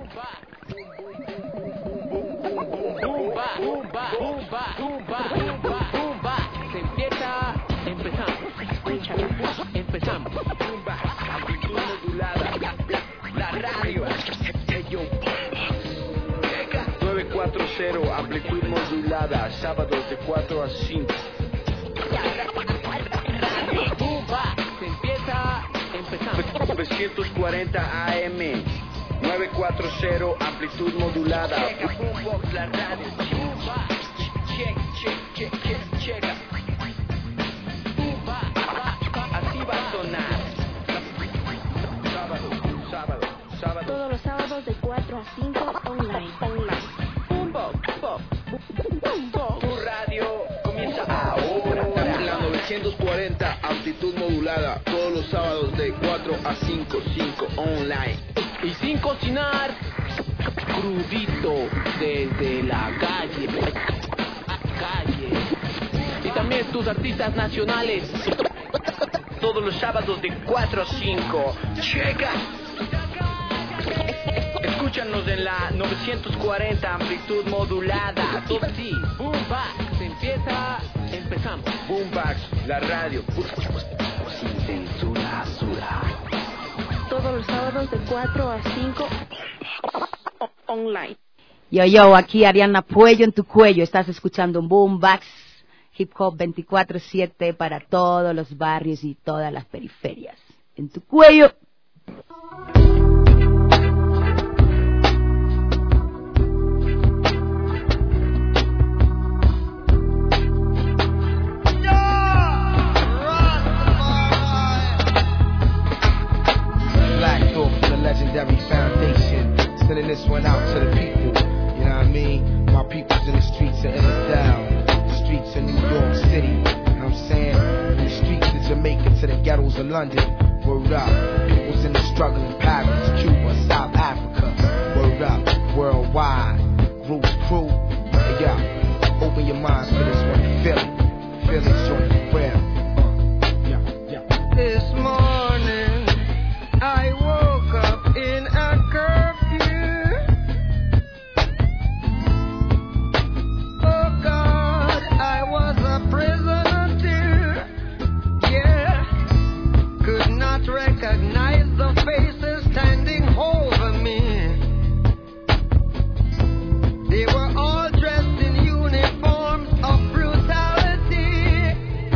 Se empieza, empezamos. Amplitud modulada, la radio. 940, amplitud modulada, sábados de 4 a 5. Se empieza, empezamos. 940 AM, 940, amplitud modulada. Boombox, la radio. Checa. Así va a sonar. Sábado. Todos los sábados de 4 a 5 online. Boombox. Tu radio comienza ahora. La 940, amplitud modulada. Todos los sábados de 4 a 5 online. Y sin cocinar, crudito desde la calle. Y también tus artistas nacionales. Todos los sábados de 4 a 5. Checa. Escúchanos en la 940, amplitud modulada. Todo así. Boombox. Empezamos. Boombox, la radio. Sin censura. Todos los sábados de 4 a 5 online. Yo, aquí Ariana Puello en tu cuello. Estás escuchando un Boombox Hip Hop 24/7 para todos los barrios y todas las periferias. En tu cuello. Black Thought from the legendary foundation. Sending this one out to the people. You know what I mean? My people's in the streets of Illinois, the streets of New York City. You know what I'm saying? From the streets of Jamaica to the ghettos of London. Word up. People's in the struggle in Paris, Cuba, South Africa. Word up. Worldwide. Roots crew. Hey, yeah. Open your minds to this one. Feel it. Feel it, short and real. Yeah. This morning I woke up in a curfew. Oh God, I was a prisoner too. Yeah, could not recognize the faces standing over me. They were all dressed in uniforms of brutality.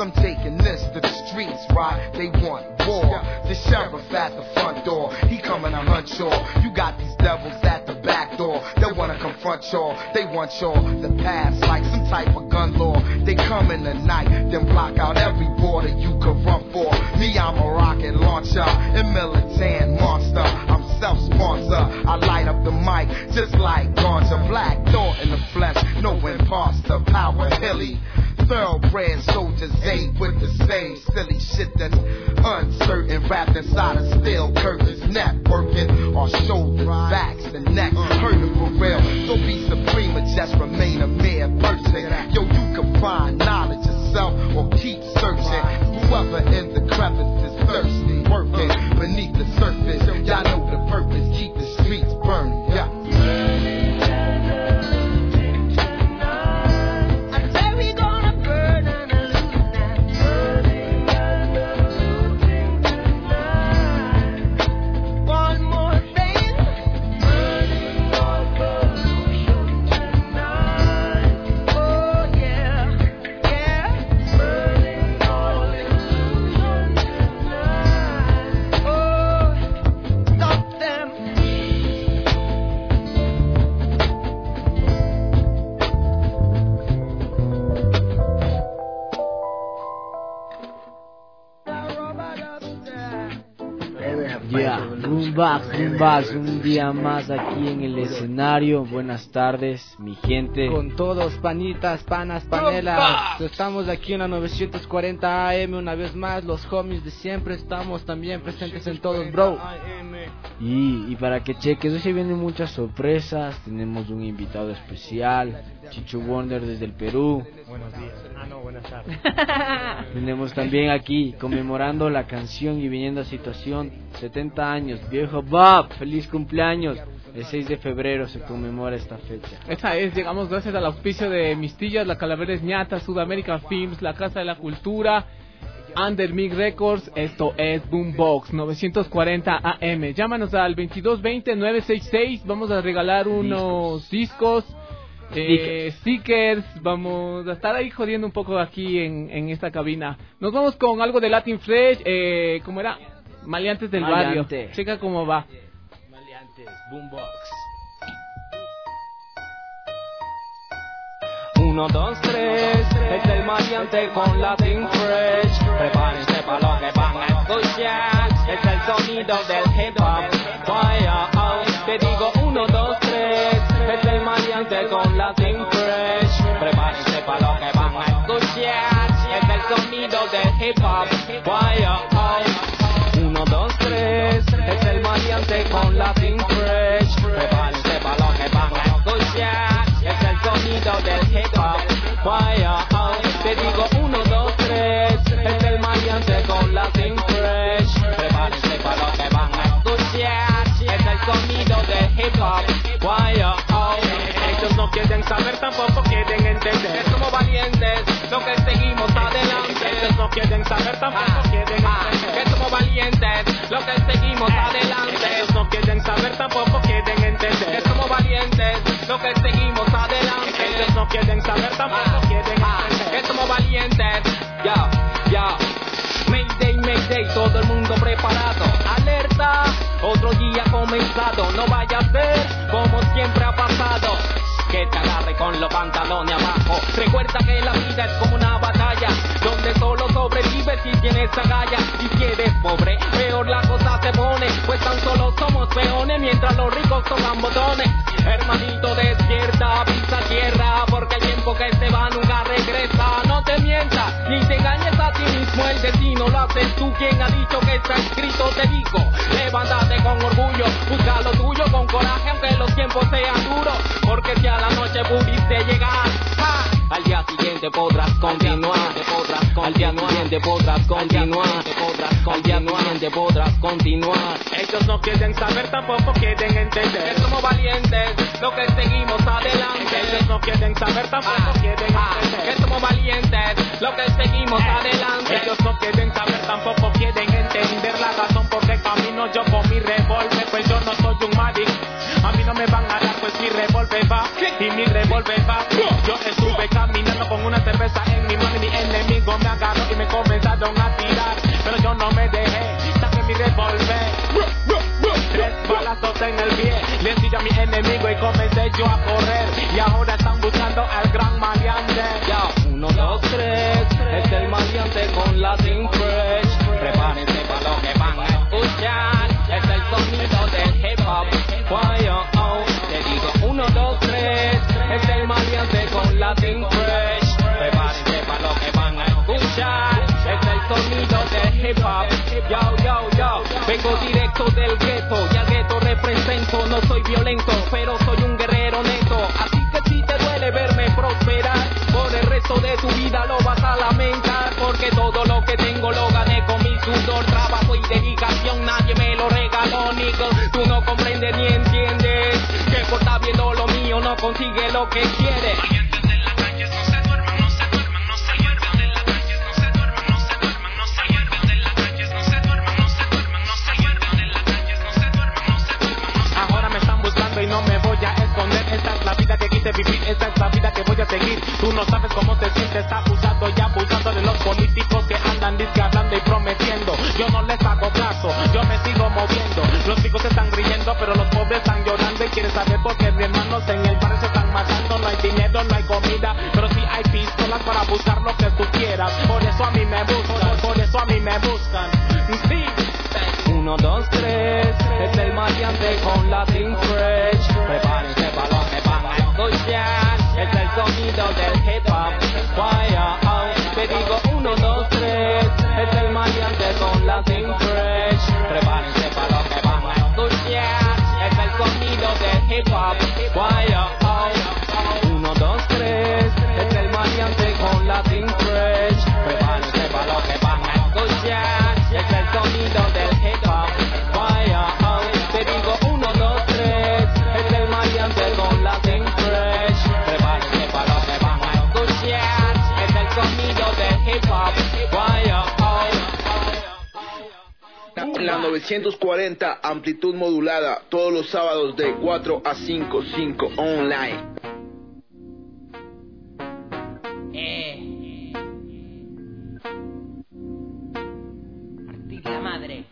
Some taking this to the streets, right? They want war. The sheriff at the front door, he coming to hunt y'all. You got these devils at the back door. They wanna confront y'all. They want y'all to pass like some type of gun law. They come in the night, then block out every border you could run for. Me, I'm a rocket launcher, a militant monster. I'm self-sponsor. I light up the mic just like ganja. Black thought in the flesh, no imposter. Power hilly. Thoroughbred soldiers aid with the same silly shit that's uncertain, wrapped inside of steel curtains, networking our shoulders, backs, and neck, hurting for real. Don't be supreme or just remain a mere person. Yo, you can find knowledge yourself or keep searching. Whoever in the crevice is thirsty, working beneath the surface. Y'all know the purpose, keep the streets burning. Yeah. Boombox, un día más aquí en el escenario. Buenas tardes, mi gente. Con todos, panitas, panas, panelas. Estamos aquí en la 940 AM una vez más. Los homies de siempre estamos también presentes en todos, bro. Y para que cheques, hoy se vienen muchas sorpresas. Tenemos un invitado especial, Chicho Wonder desde el Perú. Buenos días. Buenas tardes. Tenemos también aquí conmemorando la canción y viniendo a situación 70 años. Viejo Bob, feliz cumpleaños. El 6 de febrero se conmemora esta fecha. Esa es, llegamos gracias al auspicio de Mistillas, La Calaveras Ñata, Sudamérica Films, La Casa de la Cultura, Under Mig Records. Esto es Boombox 940 AM. Llámanos al 2220-966. Vamos a regalar unos discos. Stickers, vamos a estar ahí jodiendo un poco aquí en esta cabina. Nos vamos con algo de Latin Fresh, ¿cómo era? Maleantes del Barrio. Checa cómo va. Maleantes, Boombox. 1, 2, 3, es el maleante con Latin Fresh. Prepárense para lo que van a escuchar. Es el sonido del hip hop. Vaya, te digo 1, 2, 3. Es el maleante con Latin Fresh. Prepárense para lo que van a escuchar. Es el sonido del hip hop. Vaya, 1, 2, 3. Es el maleante con Latin Fresh. Prepárense para lo que van a escuchar. Es el sonido del hip hop. Vaya, te digo 1, 2, 3. Es el maleante con Latin Fresh. Prepárense para lo que van a escuchar. Es el sonido del hip hop. Vaya, ellos no quieren saber, tampoco quieren entender. Somos valientes, lo que seguimos adelante. Ellos no quieren saber, tampoco quieren entender. Somos valientes, lo que seguimos adelante. Ellos no quieren saber, tampoco quieren entender. Somos valientes, lo que seguimos adelante. Ellos no quieren saber, tampoco quieren entender. Somos valientes, ya. Mayday, Mayday, todo el mundo preparado. Alerta, otro día comenzado. No vaya a ser como siempre ha pasado, que te agarre con los pantalones abajo. Recuerda que la vida es como una batalla, donde solo sobrevives si tienes agallas. Y si eres pobre, peor la cosa se pone, pues tan solo somos peones mientras los ricos tocan botones. Hermanito, despierta, pisa tierra, porque el tiempo que se va nunca regresa. No te mientas, ni te engañes a ti mismo, el destino lo haces tú. Quien ha dicho que está escrito, te digo, levántate con orgullo, busca lo tuyo con coraje, aunque los tiempos sean duros, porque si a la noche pudiste llegar, al día siguiente podrás continuar, al día siguiente podrás continuar, al día siguiente podrás continuar. Ellos no quieren saber, tampoco quieren entender. Somos valientes, lo que seguimos adelante. Ellos no quieren saber, tampoco quieren entender. Somos valientes, lo que seguimos adelante. Ellos no quieren saber, tampoco quieren entender la razón por qué camino yo con mi revólver. Pues yo no soy un Mavic, a mí no me van a dar, pues mi revólver va, y mi revólver va. Yo estuve caminando con una cerveza en mi mano y mi enemigo me agarró y en el pie. Le enseñé a mi enemigo y comencé yo a correr. Y ahora están buscando al gran maleante. Ya, 1, 2, 3, es el maleante con Latin Fresh. Prepárense para lo que van a escuchar. Es el sonido del hip hop. Te digo 1, 2, 3, es el maleante con Latin Fresh. Prepárense para lo que van a escuchar. Es el sonido del hip hop. Yo, vengo directo del gueto y al gueto represento. No soy violento, pero soy un guerrero neto. Así que si te duele verme prosperar, por el resto de tu vida lo vas a lamentar. Porque todo lo que tengo lo gané con mi sudor, trabajo y dedicación. Nadie me lo regaló, nigga. Tú no comprendes ni entiendes que por estar viendo lo mío no consigue lo que quiere. Y no me voy a esconder, esta es la vida que quise vivir, esta es la vida que voy a seguir. Tú no sabes cómo te sientes abusando y abusando de los políticos que andan disque hablando y prometiendo. Yo no les hago caso, yo me sigo moviendo. Los ricos están riendo, pero los pobres están llorando. Y quieren saber por qué mis hermanos en el barrio se están matando. No hay dinero, no hay comida, pero sí hay pistolas para buscar lo que tú quieras. Por eso a mí me buscan, por eso a mí me buscan. Sí. 1, 2, 3, es el maleante con Latin Fresh. Prepárense para lo que van a escuchar. Es el sonido del hip hop. Te digo 1, 2, 3, es el maleante con Latin Fresh. Prepárense para lo que van a escuchar. Es el sonido del hip hop. 1, 2, 3, es el maleante con Latin Fresh. Prepárense para lo que van a escuchar. Es el sonido del hip hop. Te digo 1, 2, 3, es el maleante con Latin Fresh. Prepárense para lo que van a escuchar. Es el sonido del hip hop. La 940, amplitud modulada, todos los sábados de 4 a 5, 5 online. Partir la madre.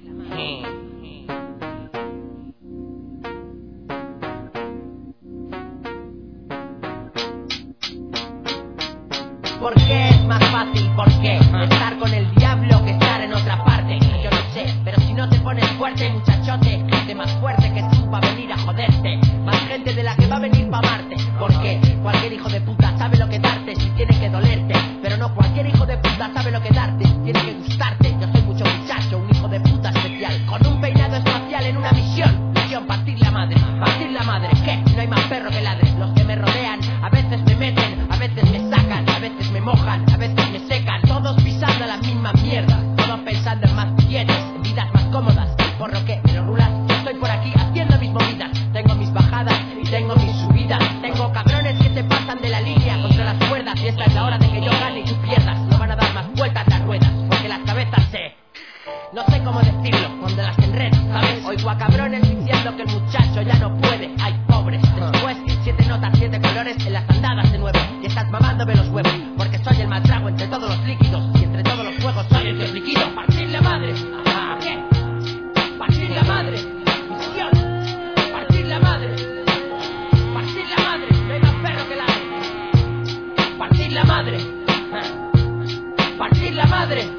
¿Por qué es más fácil? ¿Por qué? Estar con el diablo que estar en otra parte. Yo no sé, pero si no te pones fuerte, muchachote, gente más fuerte que tú va a venir a joderte. Más gente de la que va a venir pa' amarte. Porque cualquier hijo de puta sabe lo que darte si tiene que dolerte. Pero no cualquier hijo de puta sabe lo que darte si tiene que gustarte. Yo soy mucho muchacho, un hijo de puta especial, con un peinado espacial en una misión. Misión, partir la madre. Partir la madre, ¿qué? No hay más perro que ladre. Los que me rodean a veces me meten, a veces me sacan, a veces me mojan, a veces me secan. Todos pisando la misma mierda, todos pensando en más billetes, en vidas más cómodas. Por lo que me lo rulas, yo estoy por aquí haciendo mis movidas. Tengo mis bajadas y tengo mis subidas. Tengo cabrones que se pasan de la línea contra las cuerdas. Y esta es la hora de que yo gane y tú pierdas. No van a dar más vueltas las ruedas, porque las cabezas se... No sé cómo decirlo, cuando las enredo, ¿sabes? Oigo a cabrones diciendo que el muchacho ya no puede. Ay, pobres. Después, 7 notas, 7 colores en las andadas de nuevo. Y estás mamándome los huevos, porque soy el más drago entre todos los líquidos. Y entre todos los juegos soy el dios líquido. Partir la madre. Ajá, ¿qué? Partir la madre. Misión. Partir la madre. Partir la madre. No hay más perro que ladre. Partir la madre. Partir la madre.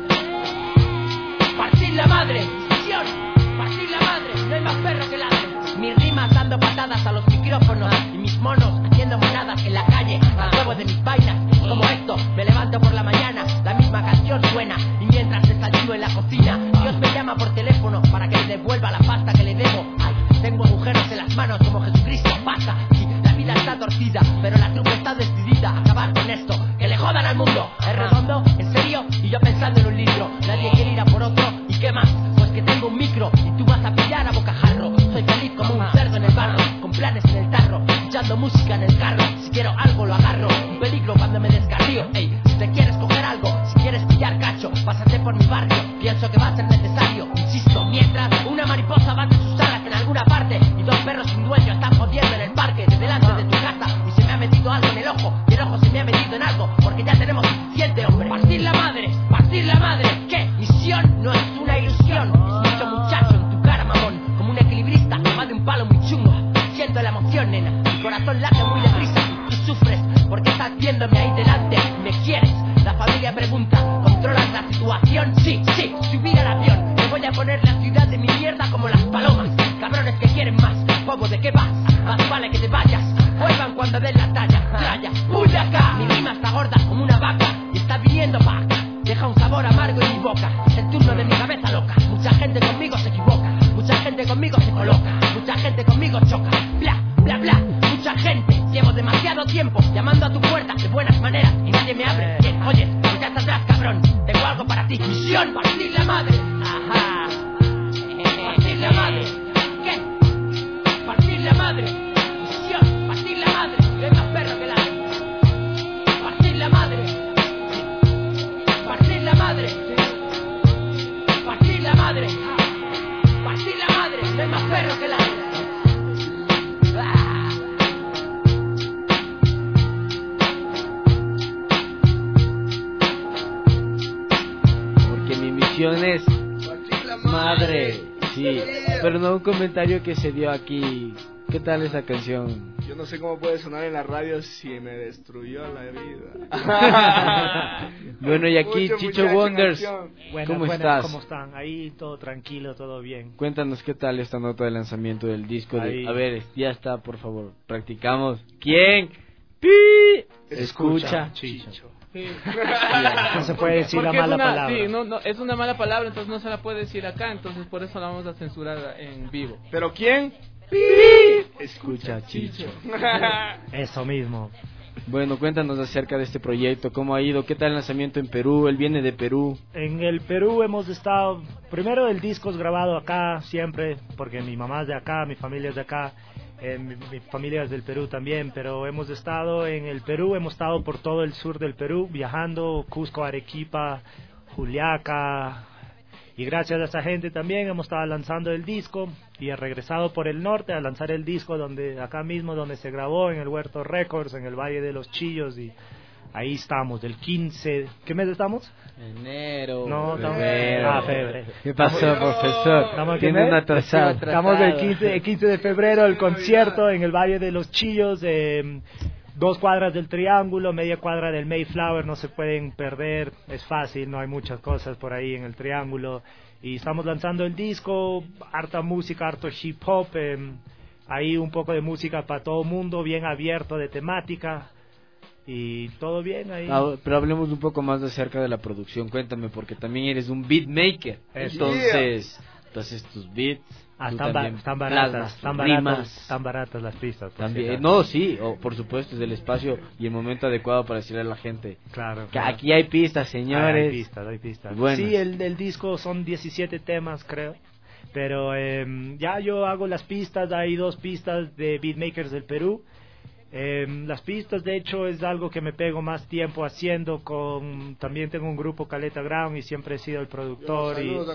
Partir la madre, misión, partir la madre, no hay más perro que ladre. Mis rimas dando patadas a los micrófonos y mis monos haciendo monadas en la calle al huevo de mis vainas. Como esto, me levanto por la mañana, la misma canción suena y mientras desayuno en la cocina, Dios me llama por teléfono para que le devuelva la pasta que le debo. Ay, tengo agujeros en las manos como Jesucristo pasa. Sí, la vida está torcida, pero la trupe está decidida a acabar con esto, que le jodan al mundo. ¿Es redondo? ¿En serio? Y yo pensando en un litro, nadie quiere ir a por otro. ¿Y qué más? Pues que tengo un micro y tú vas a pillar a bocajarro. Soy feliz como un cerdo en el barro, con planes en el tarro, escuchando música en el carro. Si quiero algo lo agarro, un peligro cuando me descarrío. Ey, si te quieres coger algo, si quieres pillar cacho, pásate por mi barrio, pienso que va a ser necesario. Insisto, mientras una mariposa bate sus alas en alguna parte y 2 perros sin dueño están jodiendo en el parque de delante de tu casa y se me ha metido algo en el ojo y el ojo se me ha metido en algo porque ya tenemos suficiente, hombre. Partir la madre, partir la madre. ¿Qué? Misión no es una ilusión. Es mucho muchacho en tu cara, mamón, como un equilibrista que va de un palo muy situación, nena. Mi corazón late muy deprisa. Tú sufres porque estás viéndome ahí delante. Me quieres. La familia pregunta, ¿controlas la situación? Sí, sí, subir al avión. Me voy a poner la ciudad de mi mierda como las palomas. Cabrones que quieren más. Bobo, ¿de qué vas? Más vale que te vayas. Vuelvan cuando den la talla. Playa, puya acá. Mi rima está gorda como una vaca y está viniendo pa' acá. Deja un sabor amargo en mi boca. Es el turno de mi cabeza loca. Mucha gente conmigo se equivoca. Mucha gente conmigo se coloca. Mucha gente conmigo choca. Bla, bla, bla. Mucha gente. Llevo demasiado tiempo llamando a tu puerta de buenas maneras y nadie me abre. Bien, oye, pues ya estás atrás, cabrón. Tengo algo para ti. Misión, partir la madre. Ajá. Partir la madre. ¿Qué? Partir la madre. Misión, partir la madre. Es más perro que la. Partir la madre. Partir la madre. Partir la madre. Partir la madre. No hay más perro que la. Porque mi misión es madre. Sí, pero no un comentario que se dio aquí. ¿Qué tal esa canción? Yo no sé cómo puede sonar en la radio si me destruyó la vida. Bueno, y aquí Chicho Wonders, ¿cómo estás? ¿Cómo están? Ahí todo tranquilo, todo bien. Cuéntanos qué tal esta nota de lanzamiento del disco. A ver, ya está, por favor, practicamos. ¿Quién? ¡Pi! Escucha. Chicho. Sí. No se puede decir la mala palabra. Sí, no, es una mala palabra, entonces no se la puede decir acá, entonces por eso la vamos a censurar en vivo. ¿Pero quién? Escucha, Chicho. Eso mismo. Bueno, cuéntanos acerca de este proyecto, cómo ha ido, qué tal el lanzamiento en Perú, él viene de Perú. En el Perú hemos estado, primero el disco es grabado acá siempre, porque mi mamá es de acá, mi familia es de acá, mi familia es del Perú también, pero hemos estado en el Perú, hemos estado por todo el sur del Perú, viajando, Cusco, Arequipa, Juliaca, y gracias a esa gente también hemos estado lanzando el disco, y he regresado por el norte a lanzar el disco acá mismo donde se grabó, en el Huerto Records, en el Valle de los Chillos, y ahí estamos, del 15... ¿Qué mes estamos? Enero. No, febrero. ¿Qué pasó, profesor? Tiene un atrasado. Estamos el 15 de febrero, el concierto en el Valle de los Chillos, 2 cuadras del Triángulo, media cuadra del Mayflower, no se pueden perder, es fácil, no hay muchas cosas por ahí en el Triángulo. Y estamos lanzando el disco, harta música, harto hip hop, ahí un poco de música para todo el mundo, bien abierto de temática. Y todo bien ahí. Pero hablemos un poco más acerca de la producción. Cuéntame, porque también eres un beatmaker. Entonces tus beats están baratas las pistas. También, no, sí, por supuesto, es el espacio y el momento adecuado para decirle a la gente. Claro. Que aquí hay pistas, señores. Hay pistas. Buenas. Sí, el disco son 17 temas, creo. Pero ya yo hago las pistas, hay 2 pistas de beatmakers del Perú. Las pistas, de hecho, es algo que me pego más tiempo haciendo. También tengo un grupo, Caleta Ground, y siempre he sido el productor.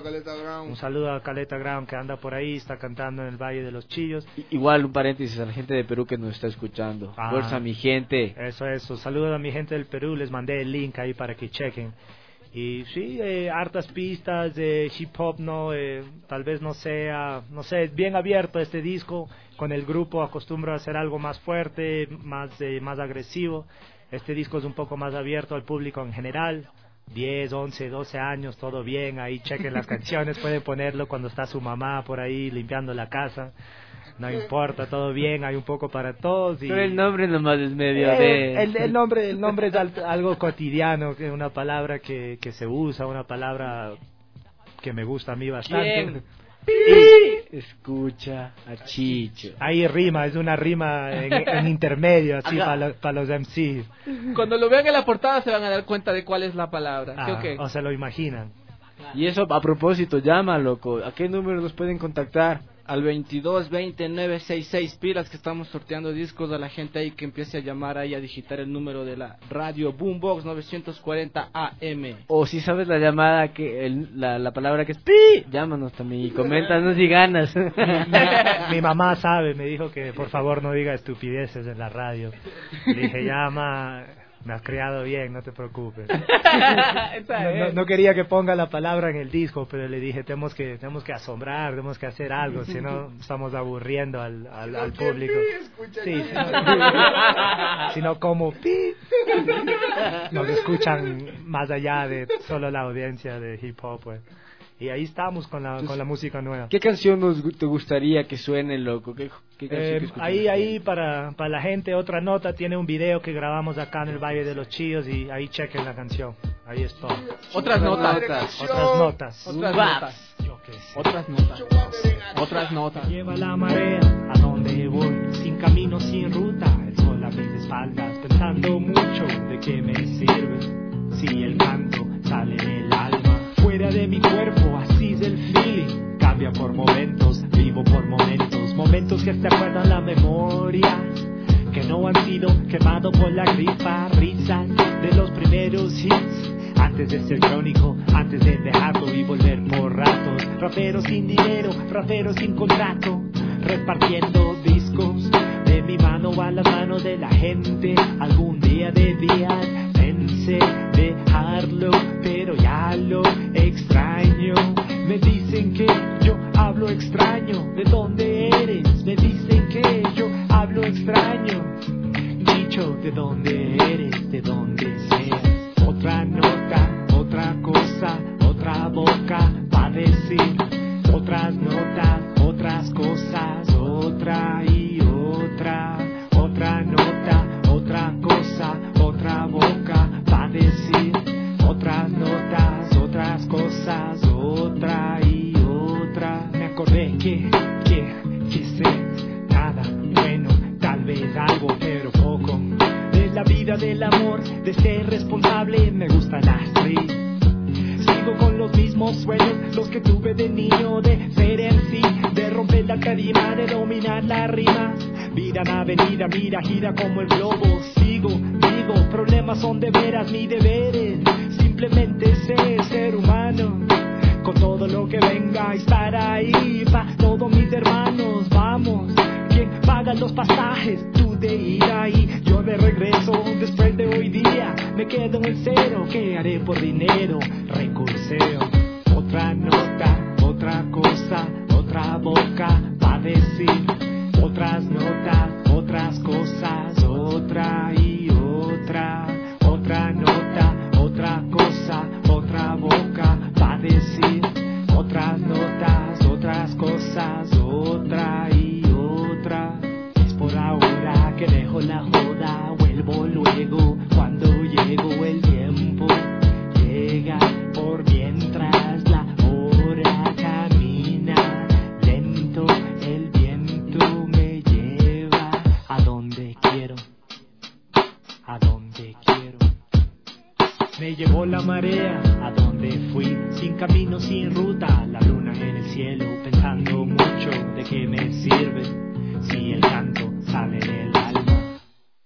Un saludo a Caleta Ground, que anda por ahí, está cantando en el Valle de los Chillos. Igual un paréntesis a la gente de Perú que nos está escuchando. Fuerza, mi gente. Eso. Saludos a mi gente del Perú, les mandé el link ahí para que chequen. Y sí, hartas pistas de hip hop, tal vez no sé, bien abierto este disco. Con el grupo acostumbro a hacer algo más fuerte, más agresivo. Este disco es un poco más abierto al público en general. 10, 11, 12 años, todo bien. Ahí chequen las canciones, pueden ponerlo cuando está su mamá por ahí limpiando la casa. No importa, todo bien, hay un poco para todos. Pero el nombre nomás es medio el nombre es algo cotidiano, que una palabra que se usa, una palabra que me gusta a mí bastante. Escucha a Chicho. Ahí rima, es una rima en intermedio, así para los MCs. Cuando lo vean en la portada se van a dar cuenta de cuál es la palabra. ¿Sí o qué? O se lo imaginan. Y eso, a propósito, llama, loco. ¿A qué número nos pueden contactar? Al 2220-966 pilas, que estamos sorteando discos a la gente ahí que empiece a llamar ahí a digitar el número de la radio Boombox 940 AM. O si sabes la llamada, la palabra que es pi, llámanos también y coméntanos si ganas. Mi mamá sabe, me dijo que por favor no diga estupideces en la radio. Le dije, llama, Me has criado bien, no te preocupes. No quería que ponga la palabra en el disco, pero le dije, tenemos que asombrar, tenemos que hacer algo, si no estamos aburriendo al público. Sí, si no como nos escuchan más allá de solo la audiencia de hip hop, pues. Y ahí estamos con la música nueva. ¿Qué canción te gustaría que suene, loco? ¿Qué canción ahí para la gente, Otra Nota tiene un video que grabamos acá en el Valle de los Chillos y ahí chequen la canción. Ahí está. Otras notas. Lleva la marea a donde voy, sin camino, sin ruta, el sol a mis espaldas, pensando mucho de qué me sirve si el canto sale del alma. Fuera de mi cuerpo, así es el feeling. Cambia por momentos, vivo por momentos que se acuerdan la memoria, que no han sido quemados por la gripa. Risas de los primeros hits, antes de ser crónico, antes de dejarlo y volver por ratos. Raperos sin dinero, raperos sin contrato, repartiendo discos de mi mano a las manos de la gente. Algún día debías pensé dejarlo, pero ya lo extraño. Me dicen que yo hablo extraño. ¿De dónde eres? Me dicen que yo hablo extraño. Dicho, ¿de dónde eres? De dónde seas. Otra nota, otra cosa, otra boca va a decir. Otras notas, otras cosas, otra y otra. Otra nota, otra cosa, otra boca va a decir. Otras notas, otras cosas, otra y otra. Me acordé que sé nada bueno, tal vez algo pero poco. De la vida, del amor, de ser responsable, me gusta la street. Sigo con los mismos sueños, los que tuve de niño, de ser en sí, de romper la tarima, de dominar la rima. Vida en avenida, mira, gira como el globo. Sigo, digo, problemas son de veras mis deberes. Simplemente ser humano, con todo lo que venga, estar ahí pa' todos mis hermanos. Vamos, ¿quién paga los pasajes? Tú de ir ahí, yo de regreso. Después de hoy día, me quedo en el cero. ¿Qué haré por dinero? Recurseo. Otra nota, otra cosa, otra boca va a decir. Otras notas, otras cosas, otra y otra. Otra nota, otra cosa, otra boca va a decir. Otras notas, otras cosas, otra y otra. Es por ahora que dejo la joda, vuelvo luego cuando llego el tiempo. Llega por mientras la hora camina lento, el viento me lleva a donde quiero, a donde quiero. Me llevó la marea a donde fui, sin camino, sin ruta, la luna en el cielo, pensando mucho de qué me sirve si el canto sale del alma.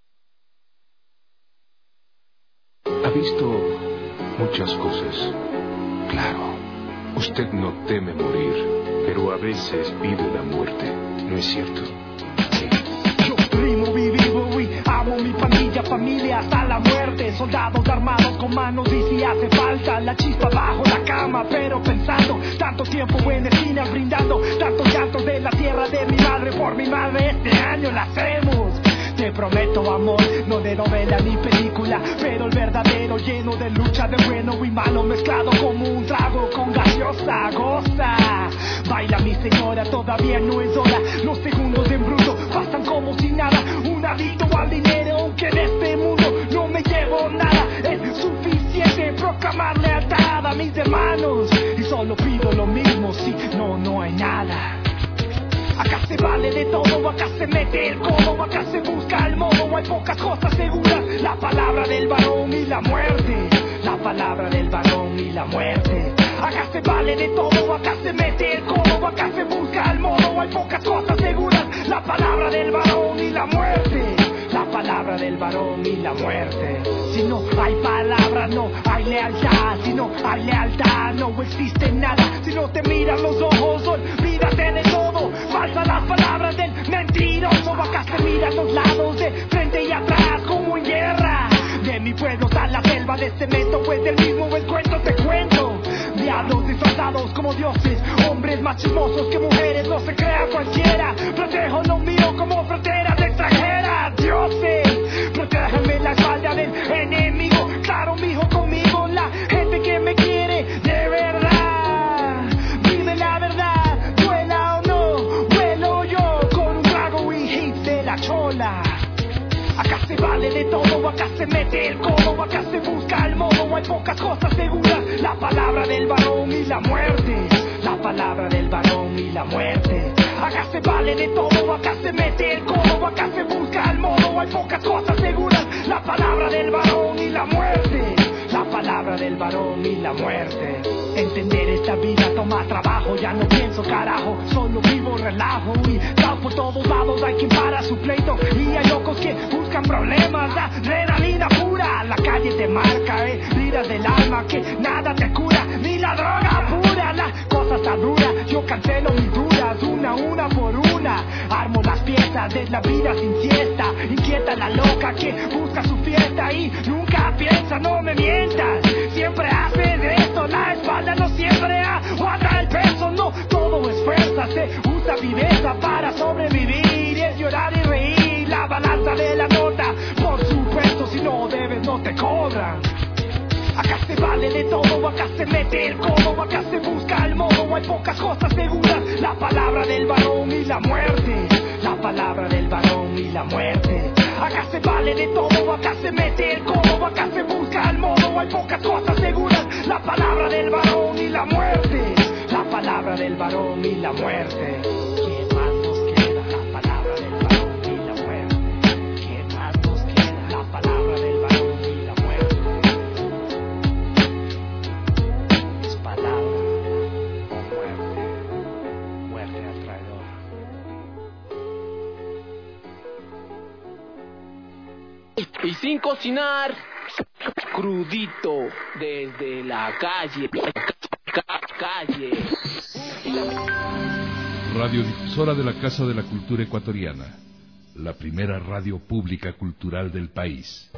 Ha visto muchas cosas. Claro, usted no teme morir, pero a veces pide la muerte, ¿no es cierto? Yo rimo, vivo y amo mi pandilla, familia hasta la muerte. Soldados armados con manos y si hace falta la chispa bajo la cama, pero pensando tanto tiempo en esquinas, brindando tantos llantos de la tierra de mi madre por mi madre. Este año la hacemos. Te prometo amor, no de novela ni película, pero el verdadero lleno de lucha, de bueno y malo, mezclado como un trago con gaseosa. Goza, baila mi señora, todavía no es hora. Los segundos en bruto pasan como si nada. Un adicto al dinero, aunque de este mundo no me llevo nada. Es suficiente proclamar lealtad a mis hermanos y solo pido lo mismo, si no hay nada. Acá se vale de todo, acá se mete el codo, acá se busca el modo, hay pocas cosas seguras. La palabra del varón y la muerte, la palabra del varón y la muerte. Acá se vale de todo, acá se mete el codo, acá se busca el modo, hay pocas cosas seguras. La palabra del varón y la muerte, la palabra del varón y la muerte. Si no hay palabra, no hay lealtad. Si no hay lealtad, no existe nada. Si no te miran los ojos, olvídate de todo. Falsan las palabras del mentiroso. Acá se miran los lados, de frente y atrás, como en guerra. De mi selva de cemento, pues del mismo el cuento te cuento. Diablos disfrazados como dioses, hombres más chismosos que mujeres, no se crea cualquiera. Protejo lo mío como fronteras extranjeras. Dioses, protéjanme la espalda del enemigo. Claro, mijo, conmigo la gente que me quiere de verdad. Dime la verdad, duela o no, vuelo yo con un trago y hits de la chola. Acá se vale de todo, acá se mete el codo, acá se busca el modo, hay pocas cosas seguras. La palabra del varón y la muerte, la palabra del varón y la muerte. Acá se vale de todo, acá se mete el codo, acá se busca el modo, hay pocas cosas seguras. La palabra del varón y la muerte, la palabra del varón y la muerte. Entender esta vida toma trabajo, ya no pienso carajo, solo vivo relajo y caos por todos lados, hay quien para su pleito y hay locos que buscan problemas, la adrenalina pura, la calle te marca, heridas del alma que nada te cura, ni la droga pura, la cosa está dura, yo cancelo mis dudas, una por una, armo las piezas de la vida sin siesta, inquieta la loca que busca su fiesta y nunca piensa, no me mientas, siempre haces esto, la espalda no siempre aguanta el peso, no todo es fuerza, se usa viveza para sobrevivir, es llorar y reír, la balanza de la nota, por supuesto, si no debes no te cobran. Acá se vale de todo, acá se mete el codo, acá se busca el modo, hay pocas cosas seguras. La palabra del varón y la muerte, la palabra del varón y la muerte. Acá se vale de todo, acá se mete el codo, acá se busca el modo, hay pocas cosas seguras. La palabra del varón y la muerte, la palabra del varón y la muerte. ¿Qué más nos queda? La palabra del varón y la muerte. ¿Qué más nos queda? La palabra del varón y la muerte. Es palabra o muerte, muerte al traidor. Y sin cocinar, crudito, desde la calle. Radiodifusora de la Casa de la Cultura Ecuatoriana, la primera radio pública cultural del país.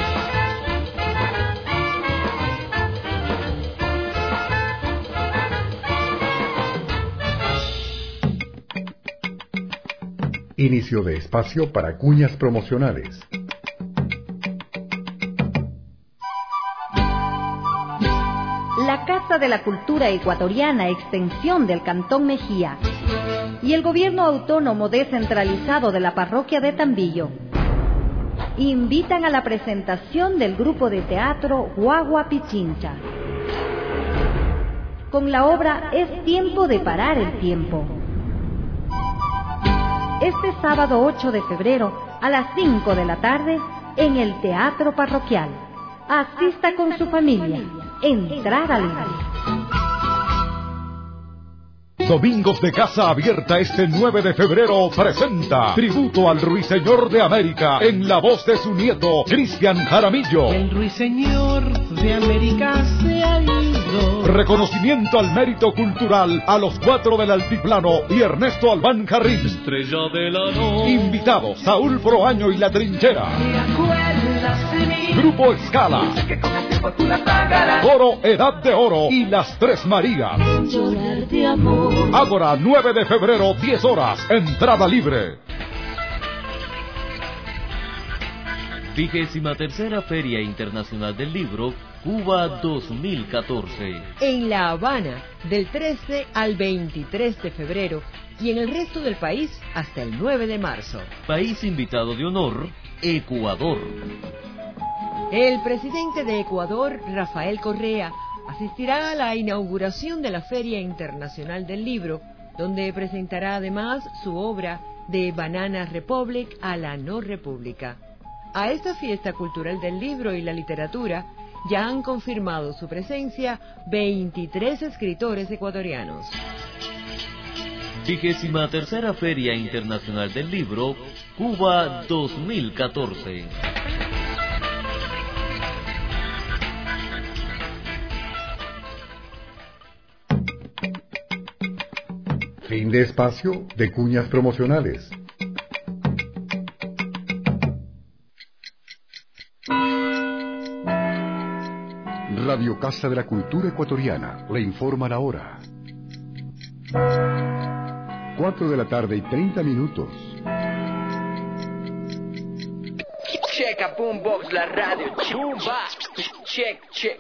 Inicio de espacio para cuñas promocionales. La Casa de la Cultura Ecuatoriana, extensión del Cantón Mejía, y el Gobierno Autónomo Descentralizado de la Parroquia de Tambillo invitan a la presentación del grupo de teatro Guagua Pichincha, con la obra Es tiempo de parar el tiempo. Este sábado 8 de febrero a las 5 de la tarde en el Teatro Parroquial. Asista con su familia. Entrada libre. Domingos de Casa Abierta este 9 de febrero presenta Tributo al Ruiseñor de América en la voz de su nieto, Cristian Jaramillo. El Ruiseñor de América se ha ido. Reconocimiento al mérito cultural a los 4 del Altiplano y Ernesto Albán Jarrín. Estrella de la noche. Invitados, Saúl Proaño y La Trinchera. Grupo Escala. Coro Edad de Oro y Las Tres Marías. Llorar de amor. Ágora, 9 de febrero, 10 horas, entrada libre. 23ª Feria Internacional del Libro, Cuba 2014. En La Habana, del 13 al 23 de febrero, y en el resto del país hasta el 9 de marzo. País invitado de honor, Ecuador. El presidente de Ecuador, Rafael Correa, asistirá a la inauguración de la Feria Internacional del Libro, donde presentará además su obra De Banana Republic a la No República. A esta fiesta cultural del libro y la literatura ya han confirmado su presencia 23 escritores ecuatorianos. 23ª Feria Internacional del Libro, Cuba 2014. Fin de espacio de cuñas promocionales. Radio Casa de la Cultura Ecuatoriana le informa la hora. 4:30 Checa Boombox, la radio. Check.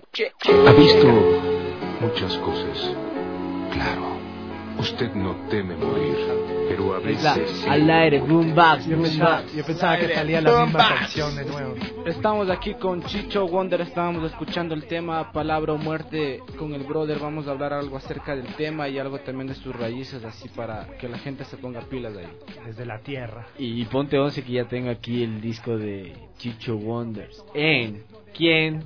Ha visto muchas cosas. Claro, usted no teme morir, pero a veces... Al aire, Boombox. Yo pensaba que salía la misma canción de nuevo. Estamos aquí con Chicho Wonder, estábamos escuchando el tema Palabra o Muerte con el brother. Vamos a hablar algo acerca del tema y algo también de sus raíces, así para que la gente se ponga pilas ahí. Desde la tierra. Y ponte 11 que ya tengo aquí el disco de Chicho Wonders. ¿En quién?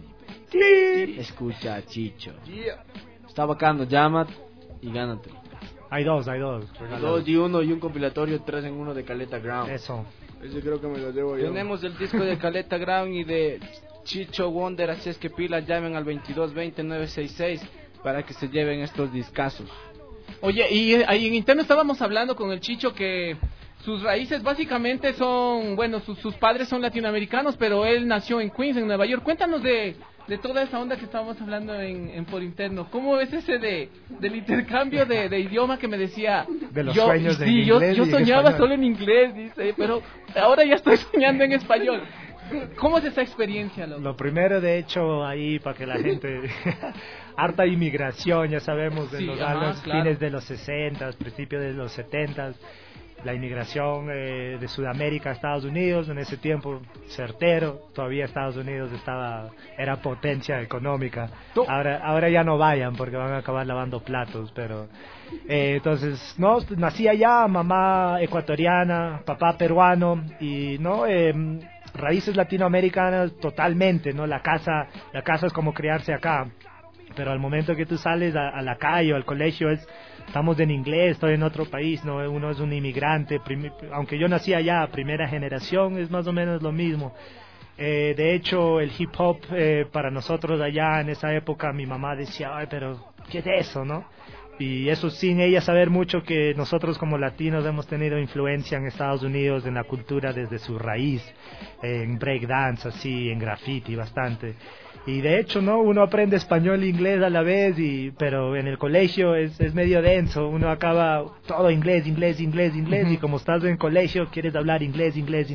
Escucha a Chicho. Está bacano, llama y gánate. Hay dos. 2 y 1 y un compilatorio 3 en 1 de Caleta Ground. Eso. Ese creo que me lo llevo yo. Tenemos el disco de Caleta Ground y de Chicho Wonder, así es que pilas, llamen al 2220-966 para que se lleven estos discazos. Oye, y ahí en interno estábamos hablando con el Chicho que sus raíces básicamente son, bueno, sus padres son latinoamericanos, pero él nació en Queens, en Nueva York. Cuéntanos de toda esa onda que estábamos hablando en por interno. ¿Cómo es ese del intercambio de idioma que me decía? De los sueños de inglés. Yo soñaba solo en inglés, dice, pero ahora ya estoy soñando en español. ¿Cómo es esa experiencia, loco? Lo primero, de hecho, ahí para que la gente... harta inmigración, ya sabemos, de los años, fines de los 60, principios de los 70, la inmigración de Sudamérica a Estados Unidos, en ese tiempo certero, todavía Estados Unidos era potencia económica. Ahora ya no vayan porque van a acabar lavando platos, pero entonces no, nací allá, mamá ecuatoriana, papá peruano y no raíces latinoamericanas totalmente, no, la casa es como criarse acá, pero al momento que tú sales a la calle o al colegio estamos en inglés, estoy en otro país, no, uno es un inmigrante, aunque yo nací allá, primera generación, es más o menos lo mismo. De hecho, el hip hop para nosotros allá en esa época, mi mamá decía, ay, pero ¿qué es eso, no? Y eso sin ella saber mucho que nosotros como latinos hemos tenido influencia en Estados Unidos en la cultura desde su raíz, en breakdance, así, en graffiti bastante. Y de hecho, ¿no? Uno aprende español e inglés a la vez, pero en el colegio es medio denso. Uno acaba todo inglés, y como estás en colegio quieres hablar inglés,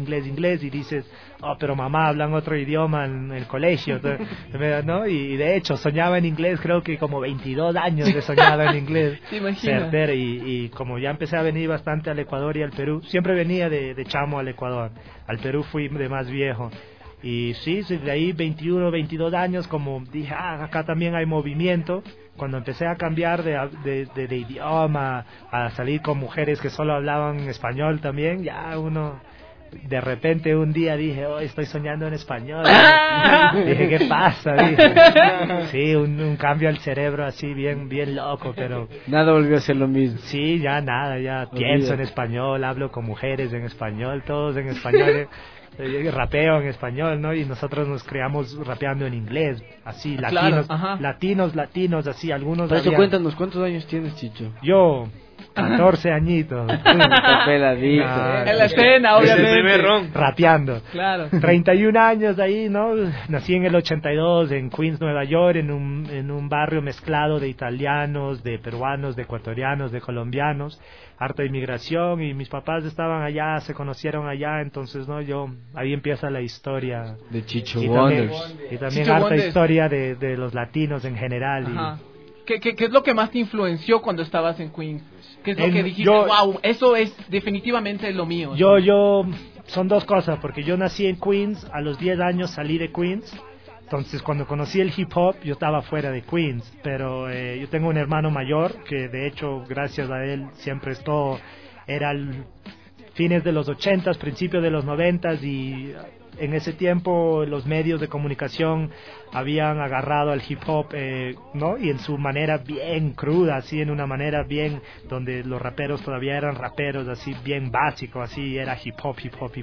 y dices, oh, pero mamá, hablan otro idioma en el colegio, ¿no? Y de hecho, soñaba en inglés, creo que como 22 años de soñaba en inglés. ¿Te imaginas? Y como ya empecé a venir bastante al Ecuador y al Perú, siempre venía de chamo al Ecuador. Al Perú fui de más viejo. Y sí, de ahí 21, 22 años, como dije, acá también hay movimiento. Cuando empecé a cambiar de idioma, a salir con mujeres que solo hablaban español también, ya uno, de repente un día dije, oh, estoy soñando en español. Dije, ¿qué pasa? Dije, sí, un cambio al cerebro así, bien loco, pero... Nada volvió a ser lo mismo. Sí, ya nada, ya pienso en español, hablo con mujeres en español, todos en español. Rapeo en español, ¿no? Y nosotros nos creamos rapeando en inglés, así, latinos, claro, latinos, así, algunos... Por eso cuéntanos, ¿cuántos años tienes, Chicho? Yo, 14 añitos. Está peladito. En la escena, obviamente. El primer ron. Rapeando. Claro. 31 años ahí, ¿no? Nací en el 82 en Queens, Nueva York, en un barrio mezclado de italianos, de peruanos, de ecuatorianos, de colombianos. Harta inmigración y mis papás estaban allá, se conocieron allá, entonces no, ahí empieza la historia de Chicho Wonders y también Chicho harta Wonders. Historia de los latinos en general. ¿Qué es lo que más te influenció cuando estabas en Queens? ¿Qué es lo que dijiste? Wow, eso es definitivamente lo mío. Yo son dos cosas, porque yo nací en Queens, a los 10 años salí de Queens. Entonces, cuando conocí el hip hop, yo estaba fuera de Queens, pero yo tengo un hermano mayor que, de hecho, gracias a él, siempre era fines de los 80s, principios de los 90s, y en ese tiempo los medios de comunicación habían agarrado al hip hop, ¿no? Y en su manera bien cruda, así, en una manera bien, donde los raperos todavía eran raperos, así, bien básico, así, era hip hop.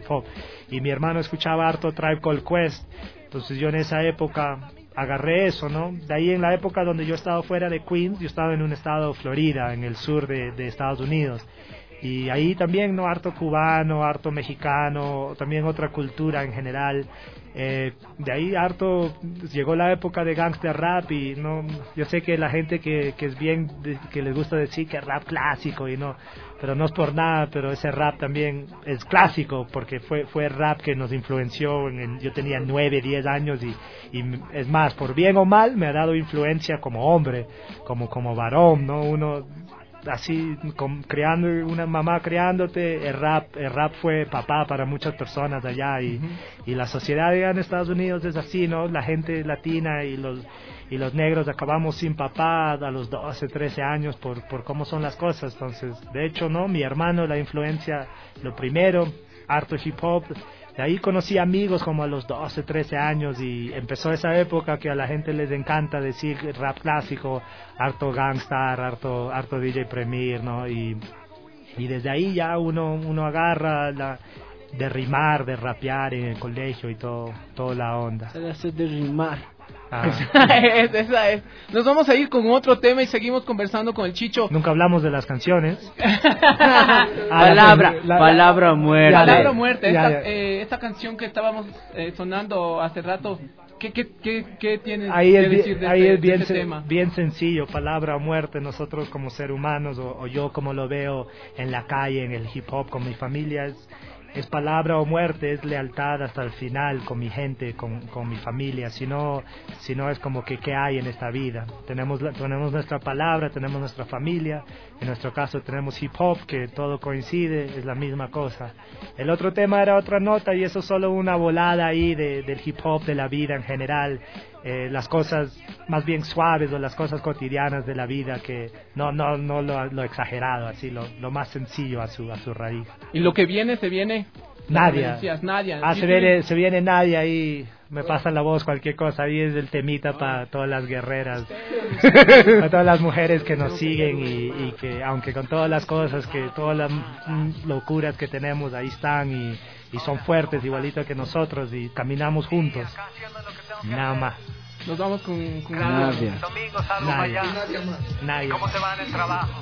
Y mi hermano escuchaba harto Tribe Called Quest. Entonces yo en esa época agarré eso, ¿no? De ahí en la época donde yo estaba fuera de Queens, yo estaba en un estado Florida, en el sur de Estados Unidos. Y ahí también, ¿no? Harto cubano, harto mexicano, también otra cultura en general. De ahí harto llegó la época de gangster rap y no, yo sé que la gente que es bien, que les gusta decir que es rap clásico y no, pero no es por nada, pero ese rap también es clásico porque fue rap que nos influenció. Yo tenía 9, 10 años y es más, por bien o mal me ha dado influencia como hombre, como varón, ¿no? Uno así creando una mamá criándote, el rap fue papá para muchas personas allá y la sociedad allá en Estados Unidos es así, ¿no? La gente latina y los negros acabamos sin papá a los 12, 13 años por cómo son las cosas. Entonces, de hecho, ¿no? Mi hermano, la influencia, lo primero, harto hip hop. De ahí conocí amigos como a los 12, 13 años y empezó esa época que a la gente les encanta decir rap clásico, harto Gangstar, harto DJ Premier, ¿no? Y desde ahí ya uno agarra de rimar, de rapear en el colegio y toda la onda. Se le hace de rimar. Esa es. Nos vamos a ir con otro tema y seguimos conversando con el Chicho. Nunca hablamos de las canciones. Palabra muerte. Palabra muerte. Esta canción que estábamos sonando hace rato, ¿qué tienes que decir de este tema? Bien sencillo, palabra muerte. Nosotros como seres humanos o yo como lo veo en la calle, en el hip hop con mi familia, es palabra o muerte, es lealtad hasta el final con mi gente, con mi familia. Si no es como que ¿qué hay en esta vida? Tenemos nuestra palabra, tenemos nuestra familia, en nuestro caso tenemos hip hop, que todo coincide, es la misma cosa. El otro tema era otra nota y eso es solo una volada ahí del hip hop, de la vida en general. Las cosas más bien suaves o las cosas cotidianas de la vida, que no lo exagerado, así lo más sencillo a su raíz. Y lo que se viene Nadia. Se viene Nadia ahí, me pasa la voz, cualquier cosa, ahí es el temita para todas las guerreras, para todas las mujeres que nos siguen y que aunque con todas las cosas, que todas las locuras que tenemos ahí están y son fuertes igualito que nosotros y caminamos juntos. Nada más. Nos vamos con Nadia. Domingo, salgo para allá. Nadia. ¿Cómo te va en el trabajo?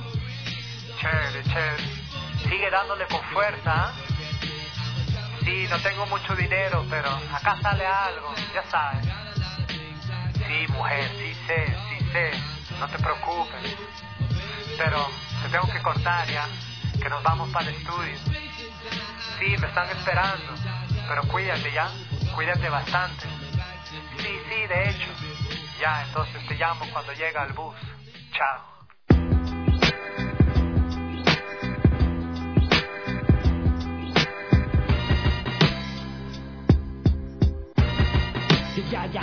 Chévere. Sigue dándole con fuerza, ¿eh? Sí, no tengo mucho dinero, pero acá sale algo, ya sabes. Sí, mujer, sí sé. No te preocupes. Pero te tengo que cortar ya, que nos vamos para el estudio. Sí, me están esperando, pero cuídate ya, cuídate bastante. Sí, de hecho. Ya, entonces te llamo cuando llega el bus. Chao. Ya.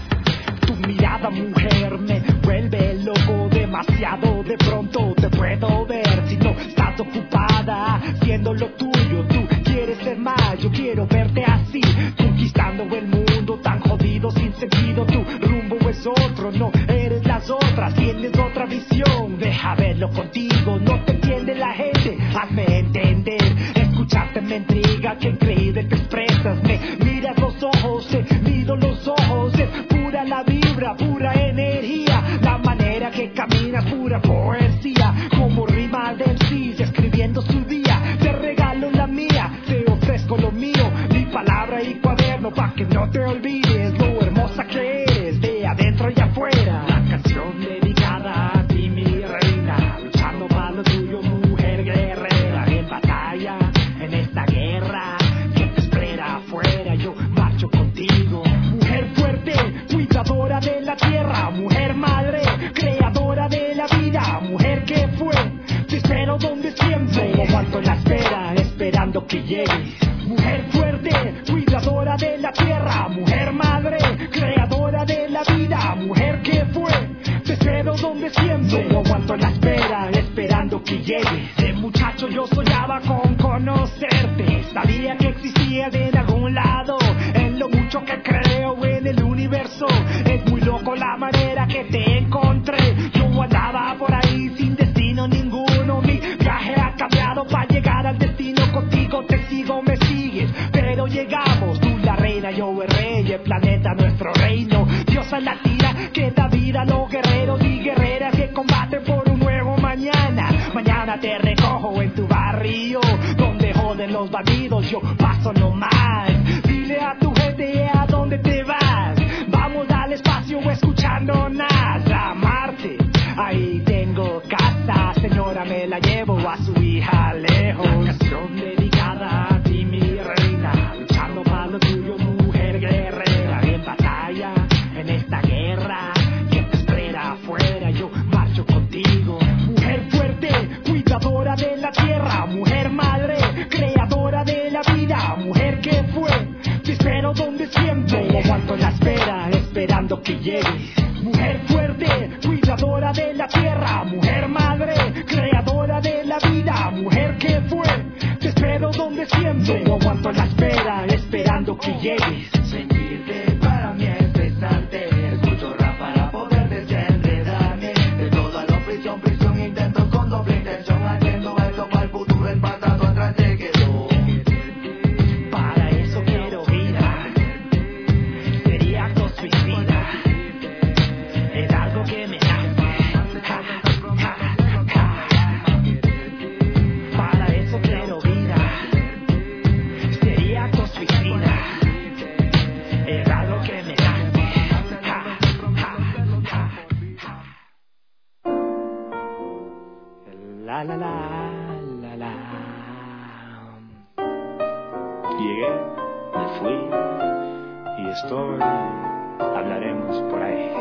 Tu mirada, mujer, me vuelve loco demasiado. De pronto te puedo ver si no estás ocupada haciendo lo tuyo. Tú quieres ser más, yo quiero verte así, conquistando el mundo tan jodido sin sentido. Tu rumbo es otro, no eres las otras, tienes otra visión. Deja verlo contigo, no te entiende la gente, hazme entender. Escucharte me intriga, qué increíble te expresas. Me miras los ojos, te miro los ojos, es pura la vibra, pura energía. La manera que caminas, pura poesía, como rima de MCs escribiendo su día. Te regalo la mía, te ofrezco lo mío, mi palabra y cuaderno pa' que no te olvides lo hermosa que eres, de adentro y afuera. La canción dedicada a ti, mi reina, luchando para lo tuyo, mujer guerrera, en batalla, en esta guerra que te espera afuera. Yo marcho contigo, mujer fuerte, cuidadora de la tierra, mujer madre, creadora de la vida, mujer que fue, te espero donde siempre. No aguanto la espera, esperando que llegues. Mujer fuerte, cuidadora de la tierra, mujer madre, creadora de la vida, mujer que fue, te espero donde siempre. No aguanto la espera, esperando que llegues. De muchacho yo soñaba con conocerte, sabía que existías en algún lado, en lo mucho que creo en el universo. Es muy loco la manera que te encontré. Yo andaba por ahí sin destino ninguno, mi viaje ha cambiado para llegar al destino. Contigo te sigo, me sigues, pero llegamos. Tú la reina, yo el rey, el planeta nuestro reino. Diosa latina que da vida a los guerreros y guerreras que combaten por un nuevo mañana. Mañana te recojo en tu barrio río donde joden los bandidos, yo paso nomás. Dile a tu gente a dónde te vas. Vamos al espacio escuchando NASA. Marte, ahí tengo casa, señora, me la llevo a su hija lejos. La canción dedicada a ti, mi reina, luchando para lo tuyo, mujer guerrera. En batalla, en esta guerra, ¿quién te espera afuera? Yo marcho contigo. Mujer fuerte, cuidadora de la tierra, mujer madre, creadora de la vida, mujer que fue, te espero donde siempre. No aguanto la espera, esperando que llegues. Mujer fuerte, cuidadora de la tierra, mujer madre, creadora de la vida, mujer que fue, te espero donde siempre. No aguanto la espera, esperando que llegues. Sentirte para mí es pesante, escucho rap para poder desenredarme de toda la opresión, prisión, intento con doble intención, haciendo eso para el futuro, el pasado atrás se quedó. Para eso quiero vida, sería acto suicida. Es algo que me nace, para eso quiero vida, sería acto suicida. Es algo que me nace, la la la la la. Llegué, me fui y estoy, hablaremos por ahí.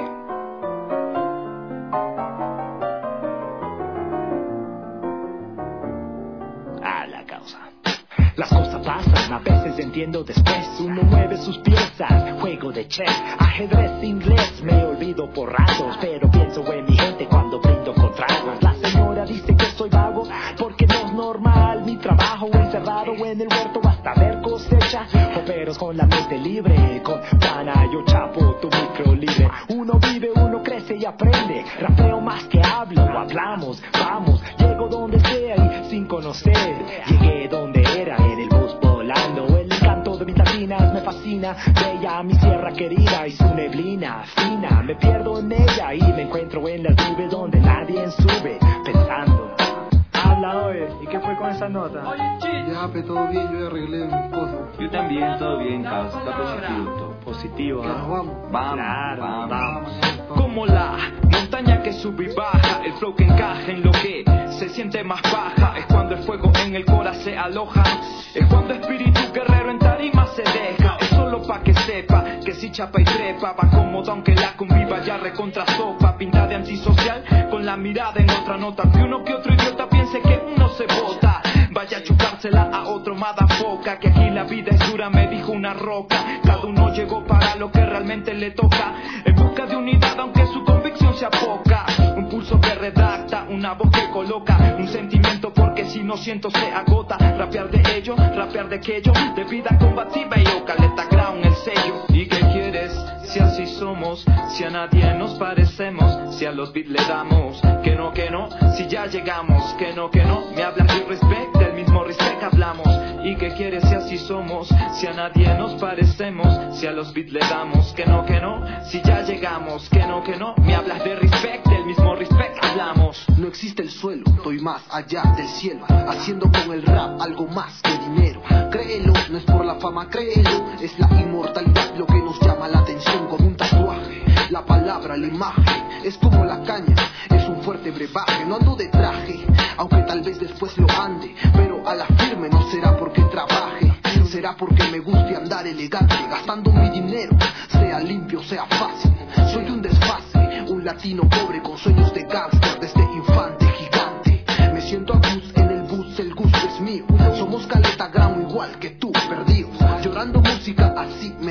Las cosas pasan, a veces entiendo después. Uno mueve sus piezas, juego de chess, ajedrez inglés. Me olvido por ratos, pero pienso en mi gente cuando brindo con tragos. La señora dice que soy vago, porque no es normal mi trabajo encerrado en el huerto hasta ver cosecha. Joperos con la mente libre, con pana yo chapo tu micro libre. Uno vive, uno crece y aprende. Rapeo más que hablo, hablamos, vamos. Llego donde sea y sin conocer, llegué donde era, en el bus volando. El encanto de mis latinas me fascina, bella mi sierra querida y su neblina fina. Me pierdo en ella y me encuentro en las nubes donde nadie sube, pensando. Habla, oye, ¿y qué fue con esa nota? Ya, pero todo bien, yo arreglé mis cosas. Yo también, todo bien, Carlos, está positivo todo. Positivo, ¿eh? Vamos. Claro, Vamos. Como la montaña que sube y baja, el flow que encaja en lo que se siente más baja. Es cuando el fuego en el corazón se aloja, es cuando espíritu guerrero en tarima se deja. Es solo pa' que sepa que si chapa y trepa va cómodo aunque la conviva ya recontra sopa. Pinta de antisocial con la mirada en otra nota, que uno que otro idiota piense que uno se bota. Vaya a chucársela a otro madafoca, que aquí la vida es dura, me dijo una roca. Cada uno llegó para lo que realmente le toca, en busca de unidad aunque su convicción sea poca. Un pulso que redacta, una voz que coloca, un sentimiento porque si no siento se agota. Rapear de ello, rapear de aquello, de vida combativa y yo, caleta ground el sello. ¿Y qué quieres? Si así somos, si a nadie nos parecemos, si a los beats le damos, que no, si ya llegamos, que no, me hablas de respect, del mismo respect hablamos. ¿Y qué quieres si así somos, si a nadie nos parecemos, si a los beats le damos, que no, si ya llegamos, que no, me hablas de respect, del mismo respect hablamos. No existe el suelo, estoy más allá del cielo, haciendo con el rap algo más que dinero. Créelo, no es por la fama, créelo, es la inmortalidad lo que nos llama la atención con un tatuaje. La palabra, la imagen, es como la caña, es un fuerte brebaje. No ando de traje, aunque tal vez después lo ande, pero a la firme no será porque trabaje, será porque me guste andar elegante, gastando mi dinero, sea limpio, sea fácil. Soy un desfase, un latino pobre con sueños de gángster desde infante gigante. Me siento a gusto en el bus, el gusto es mío. Somos caleta gramo igual que tú, perdidos. Llorando música así me